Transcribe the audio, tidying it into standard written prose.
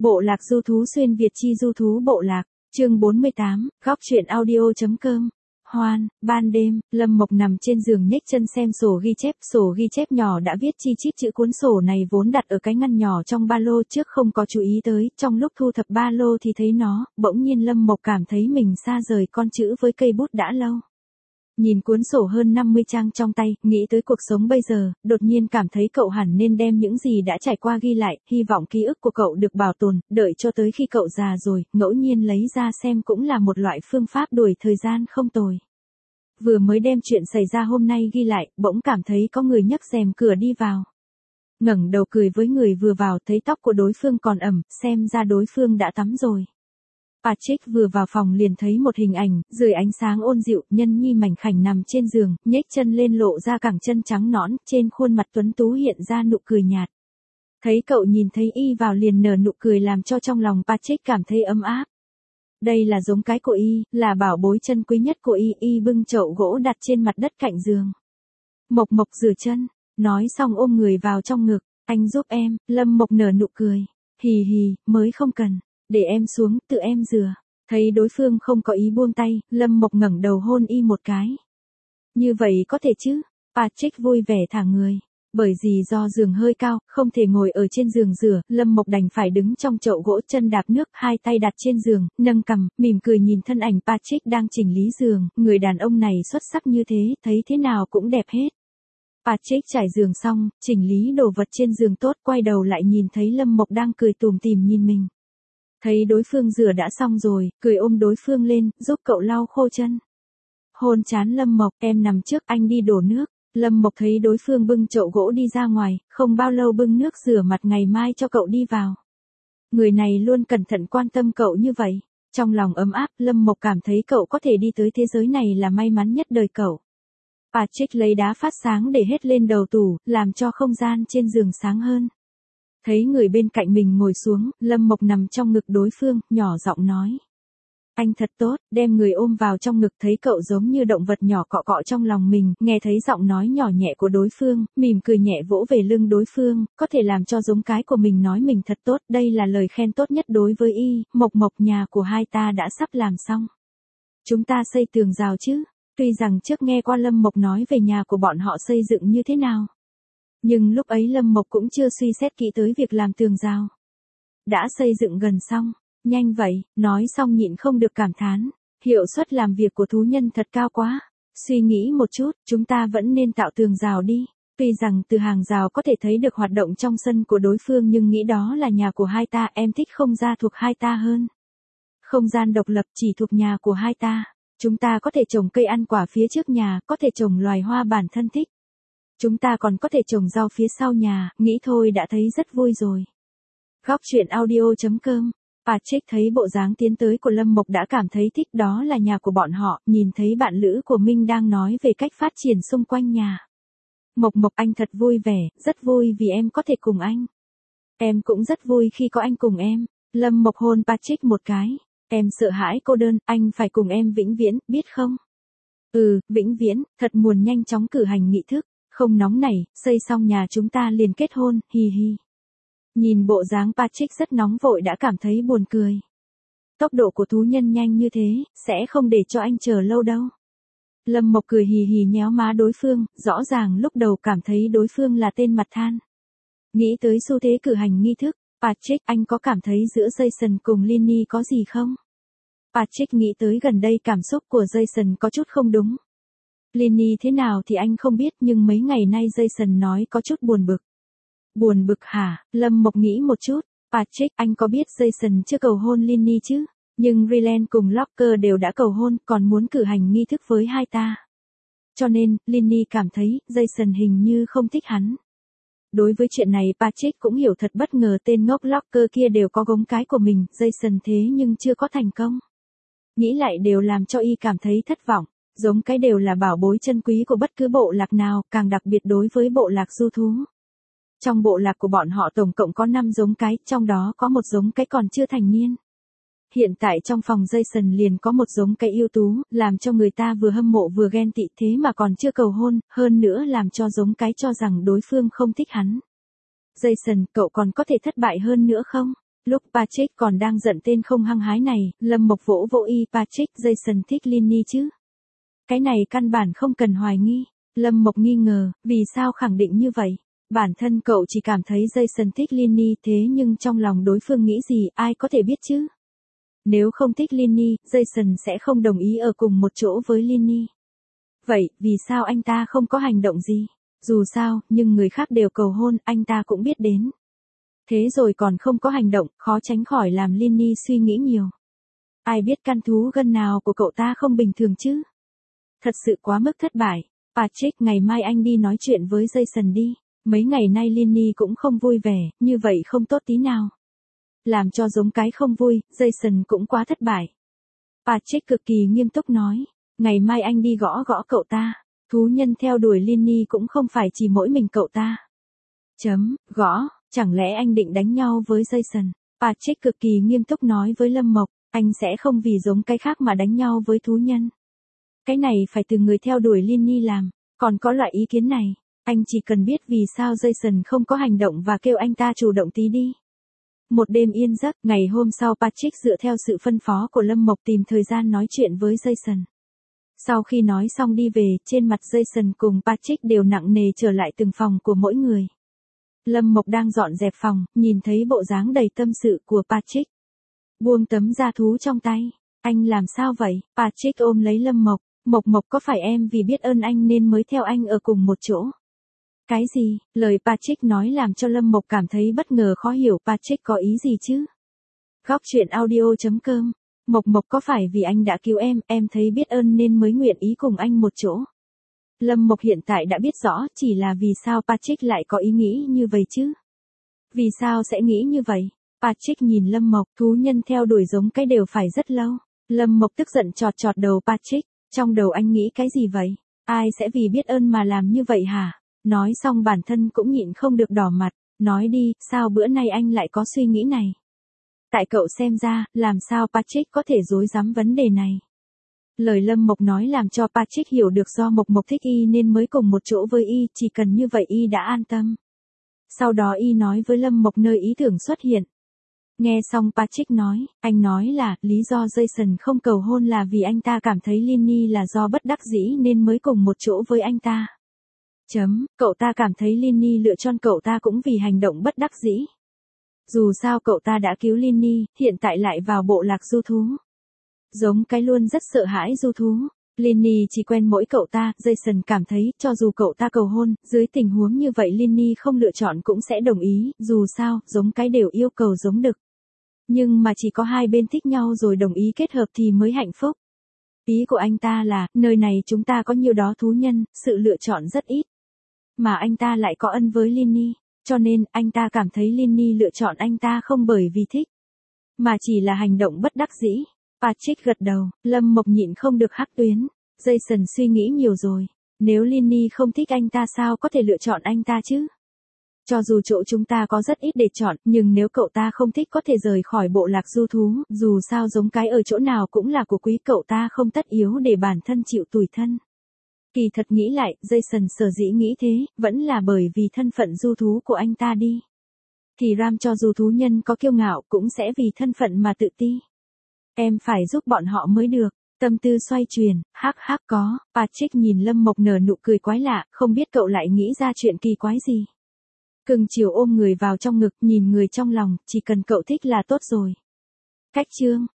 Bộ lạc du thú xuyên Việt chi du thú bộ lạc, chương 48, góc truyện audio.com. Hoan, ban đêm, Lâm Mộc nằm trên giường nhếch chân xem sổ ghi chép nhỏ đã viết chi chít chữ. Cuốn sổ này vốn đặt ở cái ngăn nhỏ trong ba lô trước không có chú ý tới, trong lúc thu thập ba lô thì thấy nó, bỗng nhiên Lâm Mộc cảm thấy mình xa rời con chữ với cây bút đã lâu. Nhìn cuốn sổ hơn 50 trang trong tay, nghĩ tới cuộc sống bây giờ, đột nhiên cảm thấy cậu hẳn nên đem những gì đã trải qua ghi lại, hy vọng ký ức của cậu được bảo tồn, đợi cho tới khi cậu già rồi, ngẫu nhiên lấy ra xem cũng là một loại phương pháp đuổi thời gian không tồi. Vừa mới đem chuyện xảy ra hôm nay ghi lại, bỗng cảm thấy có người nhấc rèm cửa đi vào. Ngẩng đầu cười với người vừa vào, thấy tóc của đối phương còn ẩm, xem ra đối phương đã tắm rồi. Patrick vừa vào phòng liền thấy một hình ảnh, dưới ánh sáng ôn dịu, nhân nhi mảnh khảnh nằm trên giường, nhếch chân lên lộ ra cẳng chân trắng nõn, trên khuôn mặt tuấn tú hiện ra nụ cười nhạt. Thấy cậu nhìn thấy y vào liền nở nụ cười làm cho trong lòng Patrick cảm thấy ấm áp. Đây là giống cái của y, là bảo bối chân quý nhất của y bưng chậu gỗ đặt trên mặt đất cạnh giường. Mộc Mộc rửa chân, nói xong ôm người vào trong ngực, anh giúp em, Lâm Mộc nở nụ cười, hì hì, mới không cần. Để em xuống, tự em rửa. Thấy đối phương không có ý buông tay, Lâm Mộc ngẩng đầu hôn y một cái. Như vậy có thể chứ? Patrick vui vẻ thả người. Bởi vì do giường hơi cao, không thể ngồi ở trên giường rửa, Lâm Mộc đành phải đứng trong chậu gỗ, chân đạp nước, hai tay đặt trên giường, nâng cằm, mỉm cười nhìn thân ảnh Patrick đang chỉnh lý giường. Người đàn ông này xuất sắc như thế, thấy thế nào cũng đẹp hết. Patrick trải giường xong, chỉnh lý đồ vật trên giường tốt, quay đầu lại nhìn thấy Lâm Mộc đang cười tủm tỉm nhìn mình. Thấy đối phương rửa đã xong rồi, cười ôm đối phương lên, giúp cậu lau khô chân. Hôn trán Lâm Mộc, em nằm trước, anh đi đổ nước. Lâm Mộc thấy đối phương bưng chậu gỗ đi ra ngoài, không bao lâu bưng nước rửa mặt ngày mai cho cậu đi vào. Người này luôn cẩn thận quan tâm cậu như vậy. Trong lòng ấm áp, Lâm Mộc cảm thấy cậu có thể đi tới thế giới này là may mắn nhất đời cậu. Patrick lấy đá phát sáng để hết lên đầu tủ, làm cho không gian trên giường sáng hơn. Thấy người bên cạnh mình ngồi xuống, Lâm Mộc nằm trong ngực đối phương, nhỏ giọng nói. Anh thật tốt, đem người ôm vào trong ngực, thấy cậu giống như động vật nhỏ cọ cọ trong lòng mình, nghe thấy giọng nói nhỏ nhẹ của đối phương, mỉm cười nhẹ vỗ về lưng đối phương, có thể làm cho giống cái của mình nói mình thật tốt, đây là lời khen tốt nhất đối với y. Mộc Mộc, nhà của hai ta đã sắp làm xong. Chúng ta xây tường rào chứ? Tuy rằng trước nghe qua Lâm Mộc nói về nhà của bọn họ xây dựng như thế nào. Nhưng lúc ấy Lâm Mộc cũng chưa suy xét kỹ tới việc làm tường rào. Đã xây dựng gần xong, nhanh vậy, nói xong nhịn không được cảm thán. Hiệu suất làm việc của thú nhân thật cao quá. Suy nghĩ một chút, chúng ta vẫn nên tạo tường rào đi. Tuy rằng từ hàng rào có thể thấy được hoạt động trong sân của đối phương nhưng nghĩ đó là nhà của hai ta, em thích không gian thuộc hai ta hơn. Không gian độc lập chỉ thuộc nhà của hai ta. Chúng ta có thể trồng cây ăn quả phía trước nhà, có thể trồng loài hoa bản thân thích. Chúng ta còn có thể trồng rau phía sau nhà, nghĩ thôi đã thấy rất vui rồi. Góc truyện audio.com. Patrick thấy bộ dáng tiến tới của Lâm Mộc đã cảm thấy thích, đó là nhà của bọn họ, nhìn thấy bạn lữ của Minh đang nói về cách phát triển xung quanh nhà. Mộc Mộc, anh thật vui vẻ, rất vui vì em có thể cùng anh. Em cũng rất vui khi có anh cùng em. Lâm Mộc hôn Patrick một cái. Em sợ hãi cô đơn, anh phải cùng em vĩnh viễn, biết không? Vĩnh viễn, thật muốn nhanh chóng cử hành nghị thức. Không nóng nảy, xây xong nhà chúng ta liền kết hôn, hi hi. Nhìn bộ dáng Patrick rất nóng vội đã cảm thấy buồn cười. Tốc độ của thú nhân nhanh như thế, sẽ không để cho anh chờ lâu đâu. Lâm Mộc cười hì hì nhéo má đối phương, rõ ràng lúc đầu cảm thấy đối phương là tên mặt than. Nghĩ tới xu thế cử hành nghi thức, Patrick, anh có cảm thấy giữa Jason cùng Linny có gì không? Patrick nghĩ tới gần đây cảm xúc của Jason có chút không đúng. Linny thế nào thì anh không biết nhưng mấy ngày nay Jason nói có chút buồn bực. Buồn bực hả? Lâm Mộc nghĩ một chút. Patrick, anh có biết Jason chưa cầu hôn Linny chứ? Nhưng Ryland cùng Locker đều đã cầu hôn, còn muốn cử hành nghi thức với hai ta. Cho nên, Linny cảm thấy Jason hình như không thích hắn. Đối với chuyện này Patrick cũng hiểu thật bất ngờ, tên ngốc Locker kia đều có gống cái của mình, Jason thế nhưng chưa có thành công. Nghĩ lại đều làm cho y cảm thấy thất vọng. Giống cái đều là bảo bối chân quý của bất cứ bộ lạc nào, càng đặc biệt đối với bộ lạc du thú. Trong bộ lạc của bọn họ tổng cộng có 5 giống cái, trong đó có một giống cái còn chưa thành niên. Hiện tại trong phòng Jason liền có một giống cái ưu tú, làm cho người ta vừa hâm mộ vừa ghen tị, thế mà còn chưa cầu hôn, hơn nữa làm cho giống cái cho rằng đối phương không thích hắn. Jason, cậu còn có thể thất bại hơn nữa không? Lúc Patrick còn đang giận tên không hăng hái này, Lâm Mộc vỗ vỗ y Patrick, Jason thích Linny chứ? Cái này căn bản không cần hoài nghi. Lâm Mộc nghi ngờ, vì sao khẳng định như vậy? Bản thân cậu chỉ cảm thấy Jason thích Linny thế nhưng trong lòng đối phương nghĩ gì ai có thể biết chứ? Nếu không thích Linny, Jason sẽ không đồng ý ở cùng một chỗ với Linny. Vậy, vì sao anh ta không có hành động gì? Dù sao, nhưng người khác đều cầu hôn, anh ta cũng biết đến. Thế rồi còn không có hành động, khó tránh khỏi làm Linny suy nghĩ nhiều. Ai biết căn thú gân nào của cậu ta không bình thường chứ? Thật sự quá mức thất bại. Patrick, ngày mai anh đi nói chuyện với Jason đi. Mấy ngày nay Linny cũng không vui vẻ, như vậy không tốt tí nào. Làm cho giống cái không vui, Jason cũng quá thất bại. Patrick cực kỳ nghiêm túc nói. Ngày mai anh đi gõ gõ cậu ta. Thú nhân theo đuổi Linny cũng không phải chỉ mỗi mình cậu ta. Gõ, chẳng lẽ anh định đánh nhau với Jason? Patrick cực kỳ nghiêm túc nói với Lâm Mộc, anh sẽ không vì giống cái khác mà đánh nhau với thú nhân. Cái này phải từ người theo đuổi Linny làm, còn có loại ý kiến này, anh chỉ cần biết vì sao Jason không có hành động và kêu anh ta chủ động tí đi. Một đêm yên giấc, ngày hôm sau Patrick dựa theo sự phân phó của Lâm Mộc tìm thời gian nói chuyện với Jason. Sau khi nói xong đi về, trên mặt Jason cùng Patrick đều nặng nề trở lại từng phòng của mỗi người. Lâm Mộc đang dọn dẹp phòng, nhìn thấy bộ dáng đầy tâm sự của Patrick. Buông tấm da thú trong tay. Anh làm sao vậy? Patrick ôm lấy Lâm Mộc. Mộc có phải em vì biết ơn anh nên mới theo anh ở cùng một chỗ? Cái gì? Lời Patrick nói làm cho Lâm Mộc cảm thấy bất ngờ khó hiểu Patrick có ý gì chứ? Góc truyện audio.com. Mộc có phải vì anh đã cứu em thấy biết ơn nên mới nguyện ý cùng anh một chỗ? Lâm Mộc hiện tại đã biết rõ chỉ là vì sao Patrick lại có ý nghĩ như vậy chứ? Vì sao sẽ nghĩ như vậy? Patrick nhìn Lâm Mộc, thú nhân theo đuổi giống cái đều phải rất lâu. Lâm Mộc tức giận chọt đầu Patrick, trong đầu anh nghĩ cái gì vậy? Ai sẽ vì biết ơn mà làm như vậy hả? Nói xong bản thân cũng nhịn không được đỏ mặt, nói đi, sao bữa nay anh lại có suy nghĩ này? Tại cậu xem ra, làm sao Patrick có thể dối dám vấn đề này? Lời Lâm Mộc nói làm cho Patrick hiểu được do Mộc thích y nên mới cùng một chỗ với y, chỉ cần như vậy y đã an tâm. Sau đó y nói với Lâm Mộc nơi ý tưởng xuất hiện. Nghe xong Patrick nói, anh nói là, lý do Jason không cầu hôn là vì anh ta cảm thấy Linny là do bất đắc dĩ nên mới cùng một chỗ với anh ta. Cậu ta cảm thấy Linny lựa chọn cậu ta cũng vì hành động bất đắc dĩ. Dù sao cậu ta đã cứu Linny, hiện tại lại vào bộ lạc du thú. Giống cái luôn rất sợ hãi du thú. Linny chỉ quen mỗi cậu ta, Jason cảm thấy, cho dù cậu ta cầu hôn, dưới tình huống như vậy Linny không lựa chọn cũng sẽ đồng ý, dù sao, giống cái đều yêu cầu giống đực. Nhưng mà chỉ có hai bên thích nhau rồi đồng ý kết hợp thì mới hạnh phúc. Ý của anh ta là, nơi này chúng ta có nhiều đó thú nhân, sự lựa chọn rất ít. Mà anh ta lại có ân với Linny, cho nên, anh ta cảm thấy Linny lựa chọn anh ta không bởi vì thích, mà chỉ là hành động bất đắc dĩ. Patrick gật đầu, Lâm Mộc nhịn không được hắc tuyến. Jason suy nghĩ nhiều rồi. Nếu Linny không thích anh ta sao có thể lựa chọn anh ta chứ? Cho dù chỗ chúng ta có rất ít để chọn, nhưng nếu cậu ta không thích có thể rời khỏi bộ lạc du thú, dù sao giống cái ở chỗ nào cũng là của quý cậu ta không tất yếu để bản thân chịu tủi thân. Kỳ thật nghĩ lại, Jason sở dĩ nghĩ thế, vẫn là bởi vì thân phận du thú của anh ta đi. Thì Ram cho dù thú nhân có kiêu ngạo cũng sẽ vì thân phận mà tự ti. Em phải giúp bọn họ mới được. Tâm tư xoay chuyển, có. Patrick nhìn Lâm Mộc nở nụ cười quái lạ, không biết cậu lại nghĩ ra chuyện kỳ quái gì. Cưng chiều ôm người vào trong ngực, nhìn người trong lòng, chỉ cần cậu thích là tốt rồi. Cách chương.